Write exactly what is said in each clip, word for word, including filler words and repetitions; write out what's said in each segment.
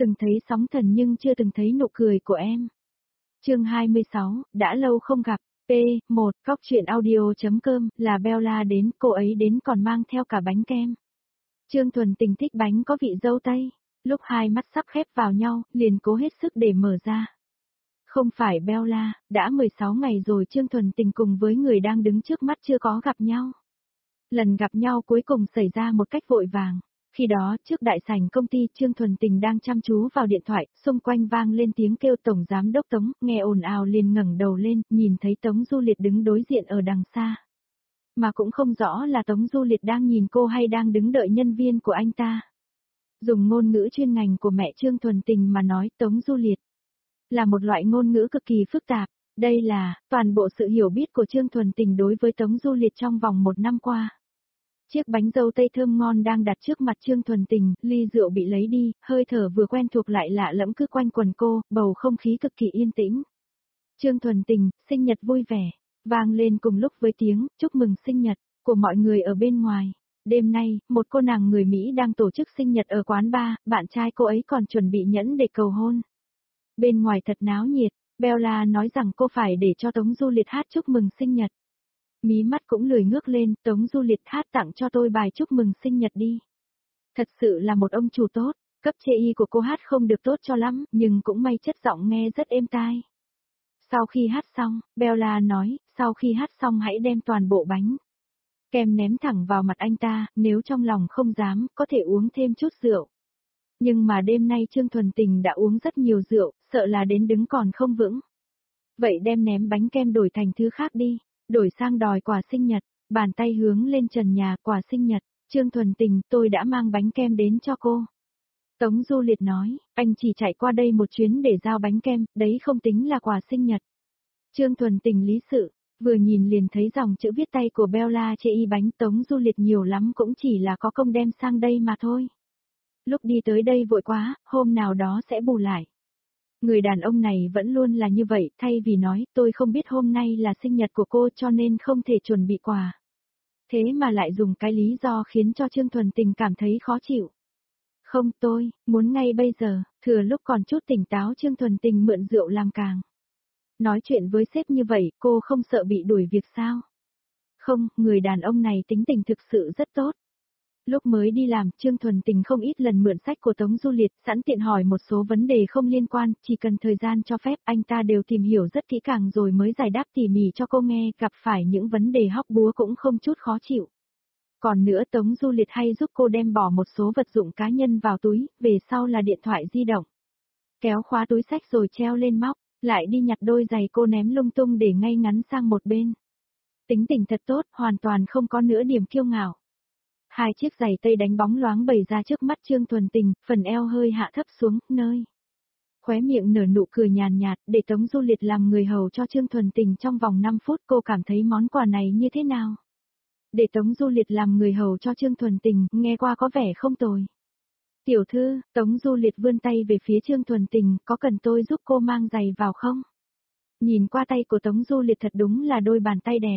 Từng thấy sóng thần nhưng chưa từng thấy nụ cười của em. Chương hai mươi sáu, đã lâu không gặp. P một, Góc truyện audio.com, là Bella đến, cô ấy đến còn mang theo cả bánh kem. Trương Thuần Tình thích bánh có vị dâu tây. Lúc hai mắt sắp khép vào nhau, liền cố hết sức để mở ra. Không phải Bella, đã mười sáu ngày rồi Trương Thuần Tình cùng với người đang đứng trước mắt chưa có gặp nhau. Lần gặp nhau cuối cùng xảy ra một cách vội vàng. Khi đó, trước đại sảnh công ty Trương Thuần Tình đang chăm chú vào điện thoại, xung quanh vang lên tiếng kêu Tổng Giám Đốc Tống, nghe ồn ào liền ngẩng đầu lên, nhìn thấy Tống Du Liệt đứng đối diện ở đằng xa. Mà cũng không rõ là Tống Du Liệt đang nhìn cô hay đang đứng đợi nhân viên của anh ta. Dùng ngôn ngữ chuyên ngành của mẹ Trương Thuần Tình mà nói Tống Du Liệt là một loại ngôn ngữ cực kỳ phức tạp. Đây là toàn bộ sự hiểu biết của Trương Thuần Tình đối với Tống Du Liệt trong vòng một năm qua. Chiếc bánh dâu tây thơm ngon đang đặt trước mặt Trương Thuần Tình, ly rượu bị lấy đi, hơi thở vừa quen thuộc lại lạ lẫm cứ quanh quần cô, bầu không khí cực kỳ yên tĩnh. Trương Thuần Tình, sinh nhật vui vẻ, vang lên cùng lúc với tiếng chúc mừng sinh nhật của mọi người ở bên ngoài. Đêm nay, một cô nàng người Mỹ đang tổ chức sinh nhật ở quán bar, bạn trai cô ấy còn chuẩn bị nhẫn để cầu hôn. Bên ngoài thật náo nhiệt, Bella nói rằng cô phải để cho Tống Du Liệt hát chúc mừng sinh nhật. Mí mắt cũng lười ngước lên, Tống Du Liệt hát tặng cho tôi bài chúc mừng sinh nhật đi. Thật sự là một ông chủ tốt, cấp chê y của cô hát không được tốt cho lắm, nhưng cũng may chất giọng nghe rất êm tai. Sau khi hát xong, Bella nói, sau khi hát xong hãy đem toàn bộ bánh kem ném thẳng vào mặt anh ta, nếu trong lòng không dám, có thể uống thêm chút rượu. Nhưng mà đêm nay Trương Thuần Tình đã uống rất nhiều rượu, sợ là đến đứng còn không vững. Vậy đem ném bánh kem đổi thành thứ khác đi. Đổi sang đòi quà sinh nhật, bàn tay hướng lên trần nhà quà sinh nhật, Trương Thuần Tình, tôi đã mang bánh kem đến cho cô. Tống Du Liệt nói, anh chỉ chạy qua đây một chuyến để giao bánh kem, đấy không tính là quà sinh nhật. Trương Thuần Tình lý sự, vừa nhìn liền thấy dòng chữ viết tay của Bella chê y bánh Tống Du Liệt nhiều lắm cũng chỉ là có công đem sang đây mà thôi. Lúc đi tới đây vội quá, hôm nào đó sẽ bù lại. Người đàn ông này vẫn luôn là như vậy, thay vì nói, tôi không biết hôm nay là sinh nhật của cô cho nên không thể chuẩn bị quà. Thế mà lại dùng cái lý do khiến cho Trương Thuần Tình cảm thấy khó chịu. Không tôi, muốn ngay bây giờ, thừa lúc còn chút tỉnh táo Trương Thuần Tình mượn rượu làm càng. Nói chuyện với sếp như vậy, cô không sợ bị đuổi việc sao? Không, người đàn ông này tính tình thực sự rất tốt. Lúc mới đi làm, Trương Thuần Tình không ít lần mượn sách của Tống Du Liệt, sẵn tiện hỏi một số vấn đề không liên quan, chỉ cần thời gian cho phép anh ta đều tìm hiểu rất kỹ càng rồi mới giải đáp tỉ mỉ cho cô nghe, gặp phải những vấn đề hóc búa cũng không chút khó chịu. Còn nữa Tống Du Liệt hay giúp cô đem bỏ một số vật dụng cá nhân vào túi, về sau là điện thoại di động. Kéo khóa túi sách rồi treo lên móc, lại đi nhặt đôi giày cô ném lung tung để ngay ngắn sang một bên. Tính tình thật tốt, hoàn toàn không có nửa điểm kiêu ngạo. Hai chiếc giày tây đánh bóng loáng bày ra trước mắt Trương Thuần Tình, phần eo hơi hạ thấp xuống, nơi khóe miệng nở nụ cười nhàn nhạt, để Tống Du Liệt làm người hầu cho Trương Thuần Tình trong vòng năm phút cô cảm thấy món quà này như thế nào? Để Tống Du Liệt làm người hầu cho Trương Thuần Tình, nghe qua có vẻ không tồi. Tiểu thư, Tống Du Liệt vươn tay về phía Trương Thuần Tình, có cần tôi giúp cô mang giày vào không? Nhìn qua tay của Tống Du Liệt thật đúng là đôi bàn tay đẹp.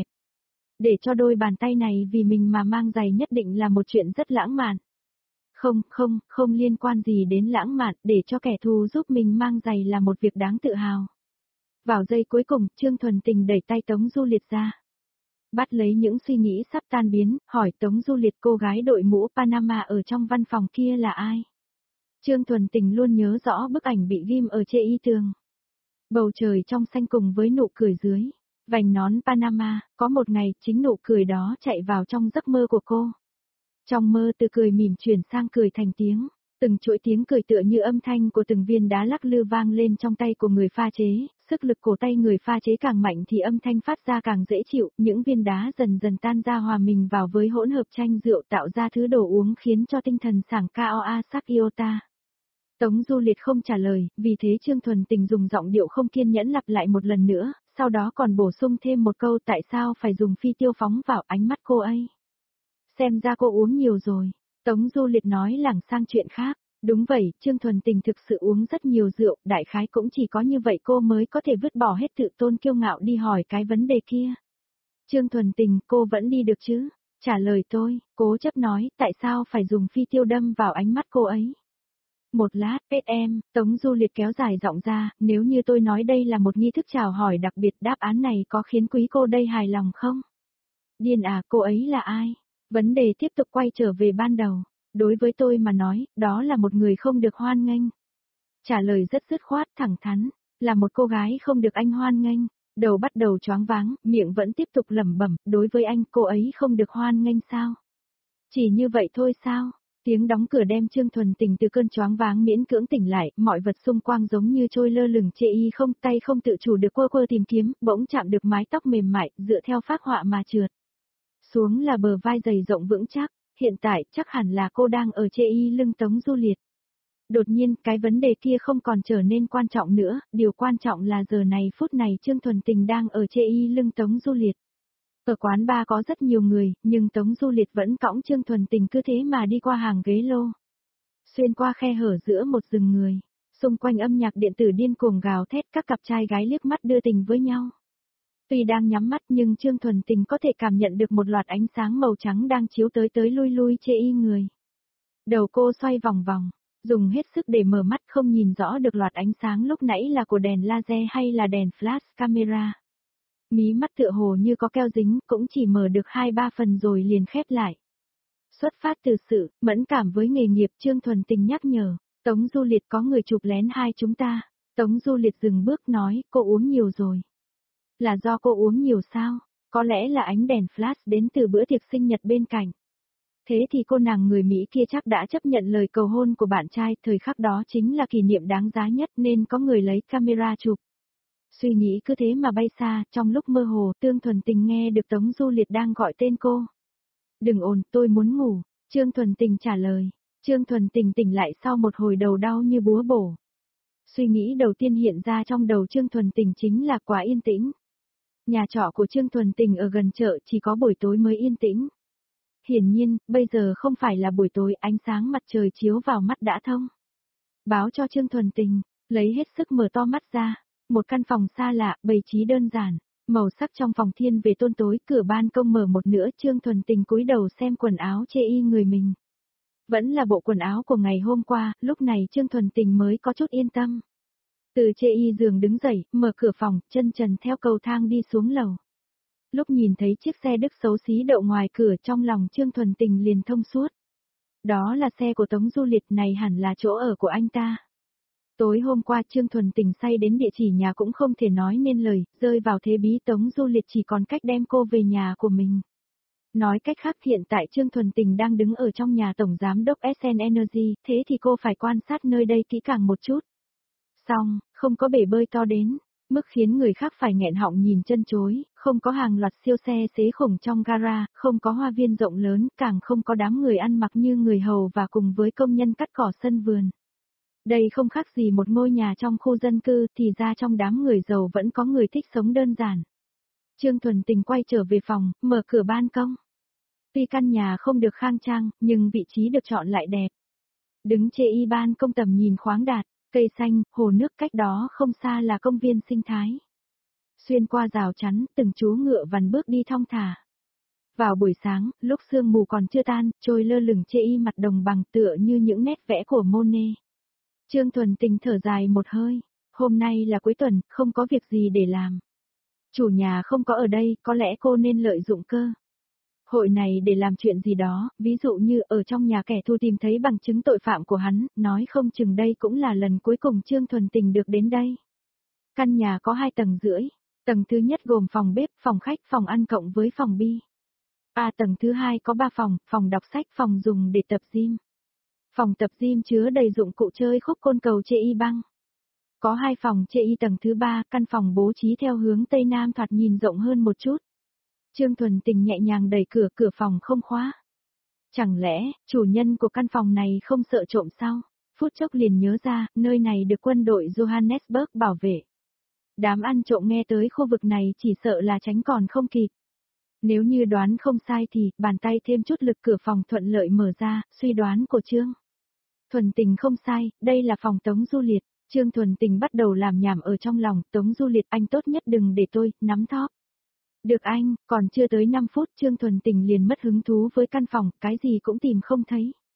Để cho đôi bàn tay này vì mình mà mang giày nhất định là một chuyện rất lãng mạn. Không, không, không liên quan gì đến lãng mạn, để cho kẻ thù giúp mình mang giày là một việc đáng tự hào. Vào giây cuối cùng, Trương Thuần Tình đẩy tay Tống Du Liệt ra. Bắt lấy những suy nghĩ sắp tan biến, hỏi Tống Du Liệt cô gái đội mũ Panama ở trong văn phòng kia là ai? Trương Thuần Tình luôn nhớ rõ bức ảnh bị ghim ở trên y tường. Bầu trời trong xanh cùng với nụ cười dưới. Vành nón Panama, có một ngày chính nụ cười đó chạy vào trong giấc mơ của cô. Trong mơ từ cười mỉm chuyển sang cười thành tiếng, từng chuỗi tiếng cười tựa như âm thanh của từng viên đá lắc lư vang lên trong tay của người pha chế, sức lực cổ tay người pha chế càng mạnh thì âm thanh phát ra càng dễ chịu, những viên đá dần dần tan ra hòa mình vào với hỗn hợp chanh rượu tạo ra thứ đồ uống khiến cho tinh thần sảng cao a sắc iota. Tống Du Liệt không trả lời, vì thế Trương Thuần Tình dùng giọng điệu không kiên nhẫn lặp lại một lần nữa, sau đó còn bổ sung thêm một câu tại sao phải dùng phi tiêu phóng vào ánh mắt cô ấy. Xem ra cô uống nhiều rồi. Tống Du Liệt nói lảng sang chuyện khác. Đúng vậy, Trương Thuần Tình thực sự uống rất nhiều rượu, đại khái cũng chỉ có như vậy cô mới có thể vứt bỏ hết tự tôn kiêu ngạo đi hỏi cái vấn đề kia. Trương Thuần Tình, cô vẫn đi được chứ? Trả lời tôi, cố chấp nói, tại sao phải dùng phi tiêu đâm vào ánh mắt cô ấy? Một lát, pết em, Tống Du Liệt kéo dài giọng ra, nếu như tôi nói đây là một nghi thức chào hỏi đặc biệt, đáp án này có khiến quý cô đây hài lòng không? Điên à, cô ấy là ai? Vấn đề tiếp tục quay trở về ban đầu. Đối với tôi mà nói, đó là một người không được hoan nghênh. Trả lời rất dứt khoát thẳng thắn, là một cô gái không được anh hoan nghênh. Đầu bắt đầu choáng váng, miệng vẫn tiếp tục lẩm bẩm, đối với anh cô ấy không được hoan nghênh sao? Chỉ như vậy thôi sao? Tiếng đóng cửa đem Trương Thuần Tình từ cơn choáng váng miễn cưỡng tỉnh lại, mọi vật xung quanh giống như trôi lơ lửng chê y không, tay không tự chủ được quơ quơ tìm kiếm, bỗng chạm được mái tóc mềm mại, dựa theo phác họa mà trượt. Xuống là bờ vai dày rộng vững chắc, hiện tại chắc hẳn là cô đang ở chê y lưng Tống Du Liệt. Đột nhiên, cái vấn đề kia không còn trở nên quan trọng nữa, điều quan trọng là giờ này phút này Trương Thuần Tình đang ở chê y lưng Tống Du Liệt. Ở quán bar có rất nhiều người, nhưng Tống Du Liệt vẫn cõng Trương Thuần Tình cứ thế mà đi qua hàng ghế lô. Xuyên qua khe hở giữa một rừng người, xung quanh âm nhạc điện tử điên cuồng gào thét, các cặp trai gái liếc mắt đưa tình với nhau. Tuy đang nhắm mắt nhưng Trương Thuần Tình có thể cảm nhận được một loạt ánh sáng màu trắng đang chiếu tới tới lui lui chê y người. Đầu cô xoay vòng vòng, dùng hết sức để mở mắt không nhìn rõ được loạt ánh sáng lúc nãy là của đèn laser hay là đèn flash camera. Mí mắt tựa hồ như có keo dính, cũng chỉ mở được hai ba phần rồi liền khép lại. Xuất phát từ sự mẫn cảm với nghề nghiệp, Trương Thuần Tình nhắc nhở, Tống Du Liệt có người chụp lén hai chúng ta. Tống Du Liệt dừng bước nói, cô uống nhiều rồi. Là do cô uống nhiều sao? Có lẽ là ánh đèn flash đến từ bữa tiệc sinh nhật bên cạnh. Thế thì cô nàng người Mỹ kia chắc đã chấp nhận lời cầu hôn của bạn trai, thời khắc đó chính là kỷ niệm đáng giá nhất nên có người lấy camera chụp. Suy nghĩ cứ thế mà bay xa, trong lúc mơ hồ, Trương Thuần Tình nghe được Tống Du Liệt đang gọi tên cô. Đừng ồn, tôi muốn ngủ, Trương Thuần Tình trả lời. Trương Thuần Tình tỉnh lại sau một hồi đầu đau như búa bổ. Suy nghĩ đầu tiên hiện ra trong đầu Trương Thuần Tình chính là quá yên tĩnh. Nhà trọ của Trương Thuần Tình ở gần chợ chỉ có buổi tối mới yên tĩnh. Hiển nhiên, bây giờ không phải là buổi tối, ánh sáng mặt trời chiếu vào mắt đã thông. Báo cho Trương Thuần Tình, lấy hết sức mở to mắt ra. Một căn phòng xa lạ, bày trí đơn giản, màu sắc trong phòng thiên về tôn tối, cửa ban công mở một nửa, Trương Thuần Tình cúi đầu xem quần áo chê y người mình. Vẫn là bộ quần áo của ngày hôm qua, lúc này Trương Thuần Tình mới có chút yên tâm. Từ chê y giường đứng dậy, mở cửa phòng, chân trần theo cầu thang đi xuống lầu. Lúc nhìn thấy chiếc xe Đức xấu xí đậu ngoài cửa, trong lòng Trương Thuần Tình liền thông suốt. Đó là xe của Tống Du Liệt, này hẳn là chỗ ở của anh ta. Tối hôm qua Trương Thuần Tình say đến địa chỉ nhà cũng không thể nói nên lời, rơi vào thế bí, Tống Du Liệt chỉ còn cách đem cô về nhà của mình. Nói cách khác, hiện tại Trương Thuần Tình đang đứng ở trong nhà Tổng Giám đốc ét en Energy, thế thì cô phải quan sát nơi đây kỹ càng một chút. Xong, không có bể bơi to đến, mức khiến người khác phải nghẹn họng nhìn chân chối, không có hàng loạt siêu xe xế khủng trong gara, không có hoa viên rộng lớn, càng không có đám người ăn mặc như người hầu và cùng với công nhân cắt cỏ sân vườn. Đây không khác gì một ngôi nhà trong khu dân cư, thì ra trong đám người giàu vẫn có người thích sống đơn giản. Trương Thuần Tình quay trở về phòng, mở cửa ban công. Tuy căn nhà không được khang trang, nhưng vị trí được chọn lại đẹp. Đứng chê y ban công tầm nhìn khoáng đạt, cây xanh, hồ nước, cách đó không xa là công viên sinh thái. Xuyên qua rào chắn, từng chú ngựa vằn bước đi thong thả. Vào buổi sáng, lúc sương mù còn chưa tan, trôi lơ lửng chê y mặt đồng bằng tựa như những nét vẽ của Monet. Trương Thuần Tình thở dài một hơi, hôm nay là cuối tuần, không có việc gì để làm. Chủ nhà không có ở đây, có lẽ cô nên lợi dụng cơ hội này để làm chuyện gì đó, ví dụ như ở trong nhà kẻ thù tìm thấy bằng chứng tội phạm của hắn, nói không chừng đây cũng là lần cuối cùng Trương Thuần Tình được đến đây. Căn nhà có hai tầng rưỡi, tầng thứ nhất gồm phòng bếp, phòng khách, phòng ăn cộng với phòng bi. À, tầng thứ hai có ba phòng, phòng đọc sách, phòng dùng để tập gym. Phòng tập gym chứa đầy dụng cụ chơi khúc côn cầu chê y băng. Có hai phòng chê y tầng thứ ba, căn phòng bố trí theo hướng Tây Nam thoạt nhìn rộng hơn một chút. Trương Thuần Tình nhẹ nhàng đẩy cửa, cửa phòng không khóa. Chẳng lẽ, chủ nhân của căn phòng này không sợ trộm sao? Phút chốc liền nhớ ra, nơi này được quân đội Johannesburg bảo vệ. Đám ăn trộm nghe tới khu vực này chỉ sợ là tránh còn không kịp. Nếu như đoán không sai thì, bàn tay thêm chút lực, cửa phòng thuận lợi mở ra, suy đoán của Trương Thuần Tình không sai, đây là phòng Tống Du Liệt. Trương Thuần Tình bắt đầu làm nhảm ở trong lòng, Tống Du Liệt, anh tốt nhất đừng để tôi nắm thóp. Được anh, còn chưa tới năm phút Trương Thuần Tình liền mất hứng thú với căn phòng, cái gì cũng tìm không thấy.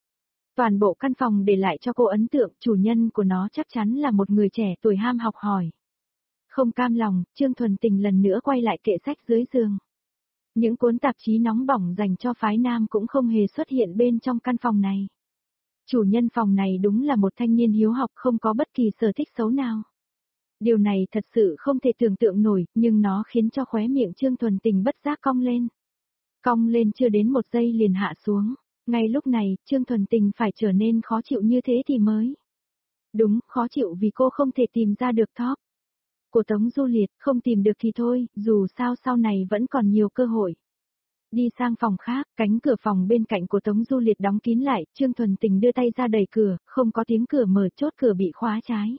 Toàn bộ căn phòng để lại cho cô ấn tượng chủ nhân của nó chắc chắn là một người trẻ tuổi ham học hỏi. Không cam lòng, Trương Thuần Tình lần nữa quay lại kệ sách dưới giường. Những cuốn tạp chí nóng bỏng dành cho phái nam cũng không hề xuất hiện bên trong căn phòng này. Chủ nhân phòng này đúng là một thanh niên hiếu học không có bất kỳ sở thích xấu nào. Điều này thật sự không thể tưởng tượng nổi, nhưng nó khiến cho khóe miệng Trương Thuần Tình bất giác cong lên. Cong lên chưa đến một giây liền hạ xuống. Ngay lúc này, Trương Thuần Tình phải trở nên khó chịu như thế thì mới. Đúng, khó chịu vì cô không thể tìm ra được top của Tống Du Liệt, không tìm được thì thôi, dù sao sau này vẫn còn nhiều cơ hội. Đi sang phòng khác, cánh cửa phòng bên cạnh của Tống Du Liệt đóng kín lại, Trương Thuần Tình đưa tay ra đẩy cửa, không có tiếng cửa mở, chốt cửa bị khóa trái.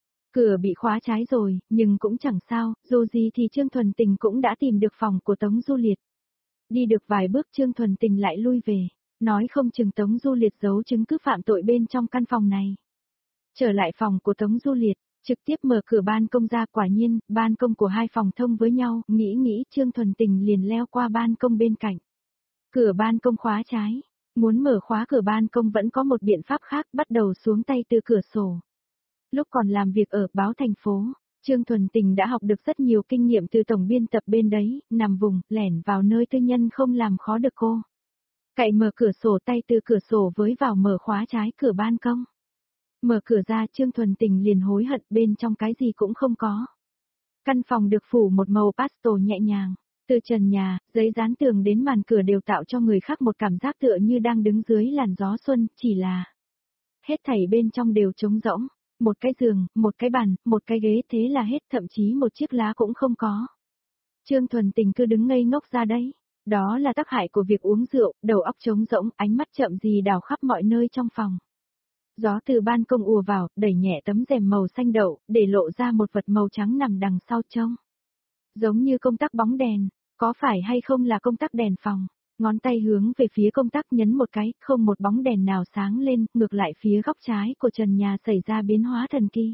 Cửa bị khóa trái rồi, nhưng cũng chẳng sao, dù gì thì Trương Thuần Tình cũng đã tìm được phòng của Tống Du Liệt. Đi được vài bước Trương Thuần Tình lại lui về, nói không chừng Tống Du Liệt giấu chứng cứ phạm tội bên trong căn phòng này. Trở lại phòng của Tống Du Liệt, trực tiếp mở cửa ban công ra, quả nhiên, ban công của hai phòng thông với nhau, nghĩ nghĩ Trương Thuần Tình liền leo qua ban công bên cạnh. Cửa ban công khóa trái, muốn mở khóa cửa ban công vẫn có một biện pháp khác, bắt đầu xuống tay từ cửa sổ. Lúc còn làm việc ở báo thành phố, Trương Thuần Tình đã học được rất nhiều kinh nghiệm từ tổng biên tập bên đấy, nằm vùng, lẻn vào nơi tư nhân không làm khó được cô. Cậy mở cửa sổ, tay từ cửa sổ với vào mở khóa trái cửa ban công. Mở cửa ra Trương Thuần Tình liền hối hận, bên trong cái gì cũng không có. Căn phòng được phủ một màu pastel nhẹ nhàng, từ trần nhà, giấy dán tường đến màn cửa đều tạo cho người khác một cảm giác tựa như đang đứng dưới làn gió xuân, chỉ là hết thảy bên trong đều trống rỗng, một cái giường, một cái bàn, một cái ghế, thế là hết, thậm chí một chiếc lá cũng không có. Trương Thuần Tình cứ đứng ngây ngốc ra đấy, đó là tác hại của việc uống rượu, đầu óc trống rỗng, ánh mắt chậm gì đảo khắp mọi nơi trong phòng. Gió từ ban công ùa vào, đẩy nhẹ tấm rèm màu xanh đậu, để lộ ra một vật màu trắng nằm đằng sau trông. Giống như công tắc bóng đèn, có phải hay không là công tắc đèn phòng? Ngón tay hướng về phía công tắc nhấn một cái, không một bóng đèn nào sáng lên, ngược lại phía góc trái của trần nhà xảy ra biến hóa thần kỳ.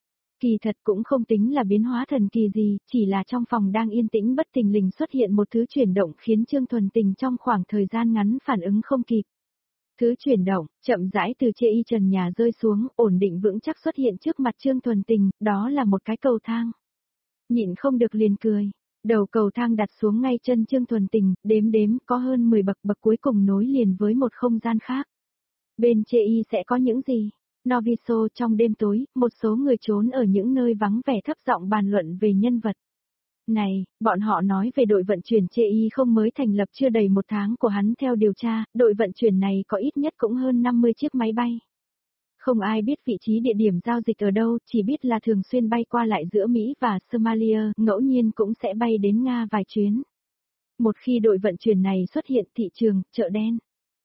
Kỳ thật cũng không tính là biến hóa thần kỳ gì, chỉ là trong phòng đang yên tĩnh bất thình lình xuất hiện một thứ chuyển động khiến Trương Thuần Tình trong khoảng thời gian ngắn phản ứng không kịp. Thứ chuyển động, chậm rãi từ chê y trần nhà rơi xuống, ổn định vững chắc xuất hiện trước mặt Trương Thuần Tình, đó là một cái cầu thang. Nhịn không được liền cười. Đầu cầu thang đặt xuống ngay chân Trương Thuần Tình, đếm đếm, có hơn mười bậc, bậc cuối cùng nối liền với một không gian khác. Bên chê y sẽ có những gì? Noviso trong đêm tối, một số người trốn ở những nơi vắng vẻ thấp giọng bàn luận về nhân vật. Này, bọn họ nói về đội vận chuyển chê y không mới thành lập chưa đầy một tháng của hắn, theo điều tra, đội vận chuyển này có ít nhất cũng hơn năm mươi chiếc máy bay. Không ai biết vị trí địa điểm giao dịch ở đâu, chỉ biết là thường xuyên bay qua lại giữa Mỹ và Somalia, ngẫu nhiên cũng sẽ bay đến Nga vài chuyến. Một khi đội vận chuyển này xuất hiện, thị trường, chợ đen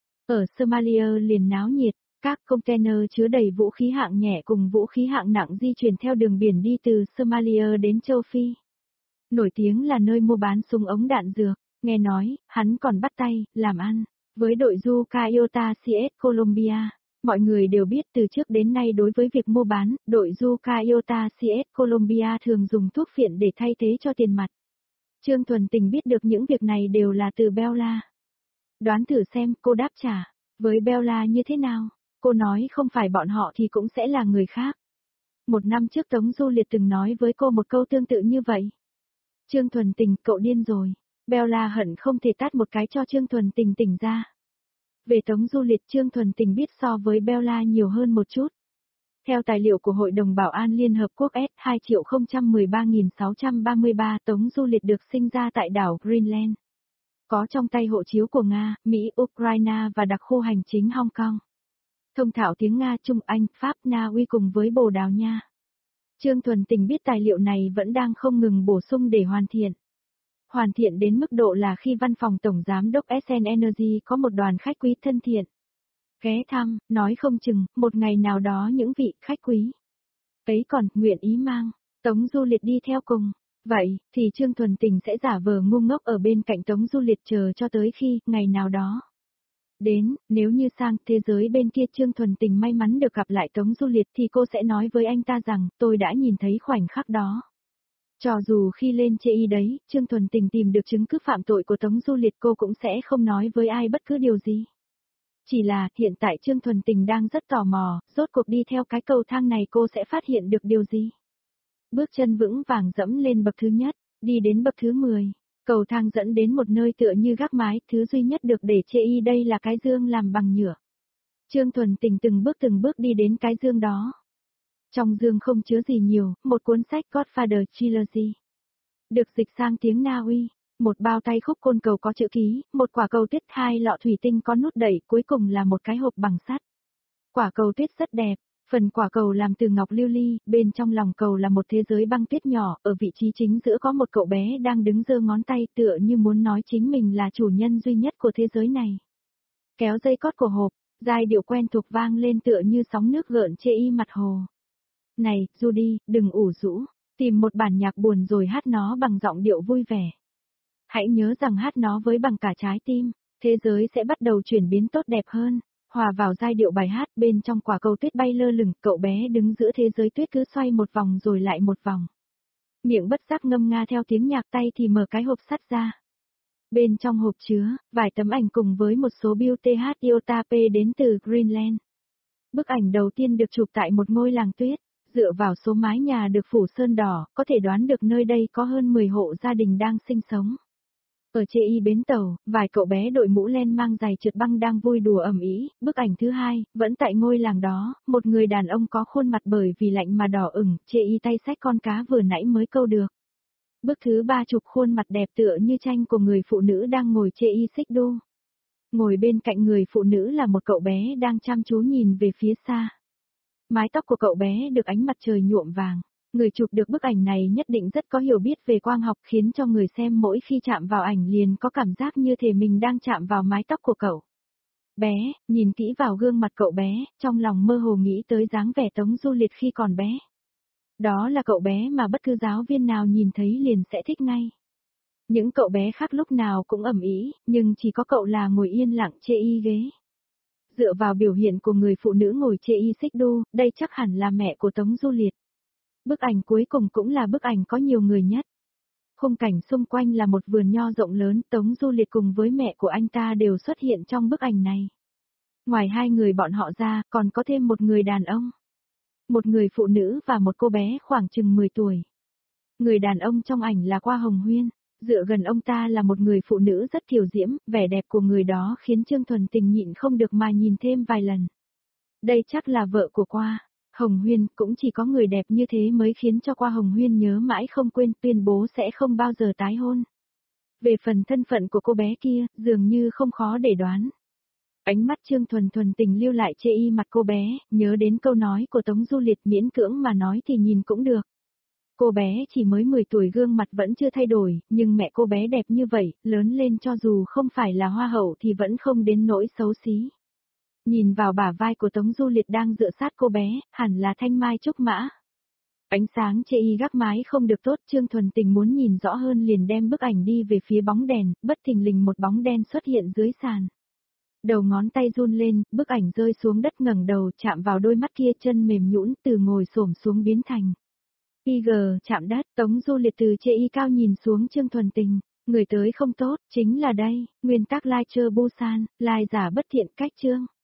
ở Somalia liền náo nhiệt, các container chứa đầy vũ khí hạng nhẹ cùng vũ khí hạng nặng di chuyển theo đường biển đi từ Somalia đến châu Phi. Nổi tiếng là nơi mua bán súng ống đạn dược, nghe nói, hắn còn bắt tay, làm ăn với đội Yuka Iota xê ét Colombia. Mọi người đều biết từ trước đến nay đối với việc mua bán, đội Yuka Iota xê ét Colombia thường dùng thuốc phiện để thay thế cho tiền mặt. Trương Thuần Tình biết được những việc này đều là từ Bella. Đoán thử xem cô đáp trả với Bella như thế nào. Cô nói không phải bọn họ thì cũng sẽ là người khác. Một năm trước Tống Du Liệt từng nói với cô một câu tương tự như vậy. Trương Thuần Tình, cậu điên rồi. Bella hận không thể tát một cái cho Trương Thuần Tình tỉnh ra. Về Tống Du Liệt, Trương Thuần Tình biết so với Bella nhiều hơn một chút. Theo tài liệu của Hội đồng Bảo an Liên Hợp Quốc S hai triệu không trăm mười ba nghìn sáu trăm ba mươi ba, Tống Du Liệt được sinh ra tại đảo Greenland. Có trong tay hộ chiếu của Nga, Mỹ, Ukraine và đặc khu hành chính Hong Kong. Thông thạo tiếng Nga, Trung, Anh, Pháp, Na Uy cùng với Bồ Đào Nha. Trương Thuần Tình biết tài liệu này vẫn đang không ngừng bổ sung để hoàn thiện. Hoàn thiện đến mức độ là khi văn phòng Tổng Giám đốc ét en Energy có một đoàn khách quý thân thiện ghé thăm, nói không chừng, một ngày nào đó những vị khách quý ấy còn nguyện ý mang Tống Du Liệt đi theo cùng. Vậy, thì Trương Thuần Tình sẽ giả vờ ngu ngốc ở bên cạnh Tống Du Liệt chờ cho tới khi, ngày nào đó đến, nếu như sang thế giới bên kia Trương Thuần Tình may mắn được gặp lại Tống Du Liệt thì cô sẽ nói với anh ta rằng, tôi đã nhìn thấy khoảnh khắc đó. Cho dù khi lên chê y đấy, Trương Thuần Tình tìm được chứng cứ phạm tội của Tống Du Liệt cô cũng sẽ không nói với ai bất cứ điều gì. Chỉ là, hiện tại Trương Thuần Tình đang rất tò mò, rốt cuộc đi theo cái cầu thang này cô sẽ phát hiện được điều gì. Bước chân vững vàng dẫm lên bậc thứ nhất, đi đến bậc thứ mười. Cầu thang dẫn đến một nơi tựa như gác mái, thứ duy nhất được để chê y đây là cái dương làm bằng nhựa. Trương Thuần Tình từng bước từng bước đi đến cái dương đó. Trong dương không chứa gì nhiều, một cuốn sách Godfather Trilogy. Được dịch sang tiếng Na Uy, một bao tay khúc côn cầu có chữ ký, một quả cầu tuyết, hai lọ thủy tinh có nút đẩy, cuối cùng là một cái hộp bằng sắt. Quả cầu tuyết rất đẹp, phần quả cầu làm từ ngọc lưu ly, bên trong lòng cầu là một thế giới băng tuyết nhỏ, ở vị trí chính giữa có một cậu bé đang đứng giơ ngón tay tựa như muốn nói chính mình là chủ nhân duy nhất của thế giới này. Kéo dây cót của hộp, giai điệu quen thuộc vang lên tựa như sóng nước gợn chê y mặt hồ. Này, Judy, đừng ủ rũ, tìm một bản nhạc buồn rồi hát nó bằng giọng điệu vui vẻ. Hãy nhớ rằng hát nó với bằng cả trái tim, thế giới sẽ bắt đầu chuyển biến tốt đẹp hơn. Hòa vào giai điệu bài hát, bên trong quả cầu tuyết bay lơ lửng, cậu bé đứng giữa thế giới tuyết cứ xoay một vòng rồi lại một vòng. Miệng bất giác ngâm nga theo tiếng nhạc, tay thì mở cái hộp sắt ra. Bên trong hộp chứa, vài tấm ảnh cùng với một số bill tê hát iota pê đến từ Greenland. Bức ảnh đầu tiên được chụp tại một ngôi làng tuyết, dựa vào số mái nhà được phủ sơn đỏ, có thể đoán được nơi đây có hơn mười hộ gia đình đang sinh sống. Ở chê y bến tàu, vài cậu bé đội mũ len mang giày trượt băng đang vui đùa ầm ĩ. Bức ảnh thứ hai, vẫn tại ngôi làng đó, một người đàn ông có khuôn mặt bởi vì lạnh mà đỏ ửng, chê y tay xách con cá vừa nãy mới câu được. Bức thứ ba chụp khuôn mặt đẹp tựa như tranh của người phụ nữ đang ngồi chê y xích đu. Ngồi bên cạnh người phụ nữ là một cậu bé đang chăm chú nhìn về phía xa. Mái tóc của cậu bé được ánh mặt trời nhuộm vàng. Người chụp được bức ảnh này nhất định rất có hiểu biết về quang học, khiến cho người xem mỗi khi chạm vào ảnh liền có cảm giác như thể mình đang chạm vào mái tóc của cậu. Bé, nhìn kỹ vào gương mặt cậu bé, trong lòng mơ hồ nghĩ tới dáng vẻ Tống Du Liệt khi còn bé. Đó là cậu bé mà bất cứ giáo viên nào nhìn thấy liền sẽ thích ngay. Những cậu bé khác lúc nào cũng ầm ĩ, nhưng chỉ có cậu là ngồi yên lặng chê y ghế. Dựa vào biểu hiện của người phụ nữ ngồi chê y xích đu, đây chắc hẳn là mẹ của Tống Du Liệt. Bức ảnh cuối cùng cũng là bức ảnh có nhiều người nhất. Khung cảnh xung quanh là một vườn nho rộng lớn, Tống Du Liệt cùng với mẹ của anh ta đều xuất hiện trong bức ảnh này. Ngoài hai người bọn họ ra, còn có thêm một người đàn ông. Một người phụ nữ và một cô bé khoảng chừng mười tuổi. Người đàn ông trong ảnh là Qua Hồng Huyên, dựa gần ông ta là một người phụ nữ rất kiều diễm, vẻ đẹp của người đó khiến Trương Thuần Tình nhịn không được mà nhìn thêm vài lần. Đây chắc là vợ của Qua Hồng Huyên, cũng chỉ có người đẹp như thế mới khiến cho Qua Hồng Huyên nhớ mãi không quên, tuyên bố sẽ không bao giờ tái hôn. Về phần thân phận của cô bé kia, dường như không khó để đoán. Ánh mắt Trương Thuần Thuần Tình lưu lại chê y mặt cô bé, nhớ đến câu nói của Tống Du Liệt, miễn cưỡng mà nói thì nhìn cũng được. Cô bé chỉ mới mười tuổi, gương mặt vẫn chưa thay đổi, nhưng mẹ cô bé đẹp như vậy, lớn lên cho dù không phải là hoa hậu thì vẫn không đến nỗi xấu xí. Nhìn vào bả vai của Tống Du Liệt đang dựa sát cô bé, hẳn là thanh mai trúc mã. Ánh sáng chê y gác mái không được tốt, Trương Thuần Tình muốn nhìn rõ hơn liền đem bức ảnh đi về phía bóng đèn, bất thình lình một bóng đen xuất hiện dưới sàn. Đầu ngón tay run lên, bức ảnh rơi xuống đất, ngẩng đầu chạm vào đôi mắt kia, chân mềm nhũn từ ngồi xổm xuống biến thành i giê chạm đất. Tống Du Liệt từ chê y cao nhìn xuống Trương Thuần Tình, người tới không tốt, chính là đây, nguyên tắc lai chơ bu san, lai giả bất thiện cách chương.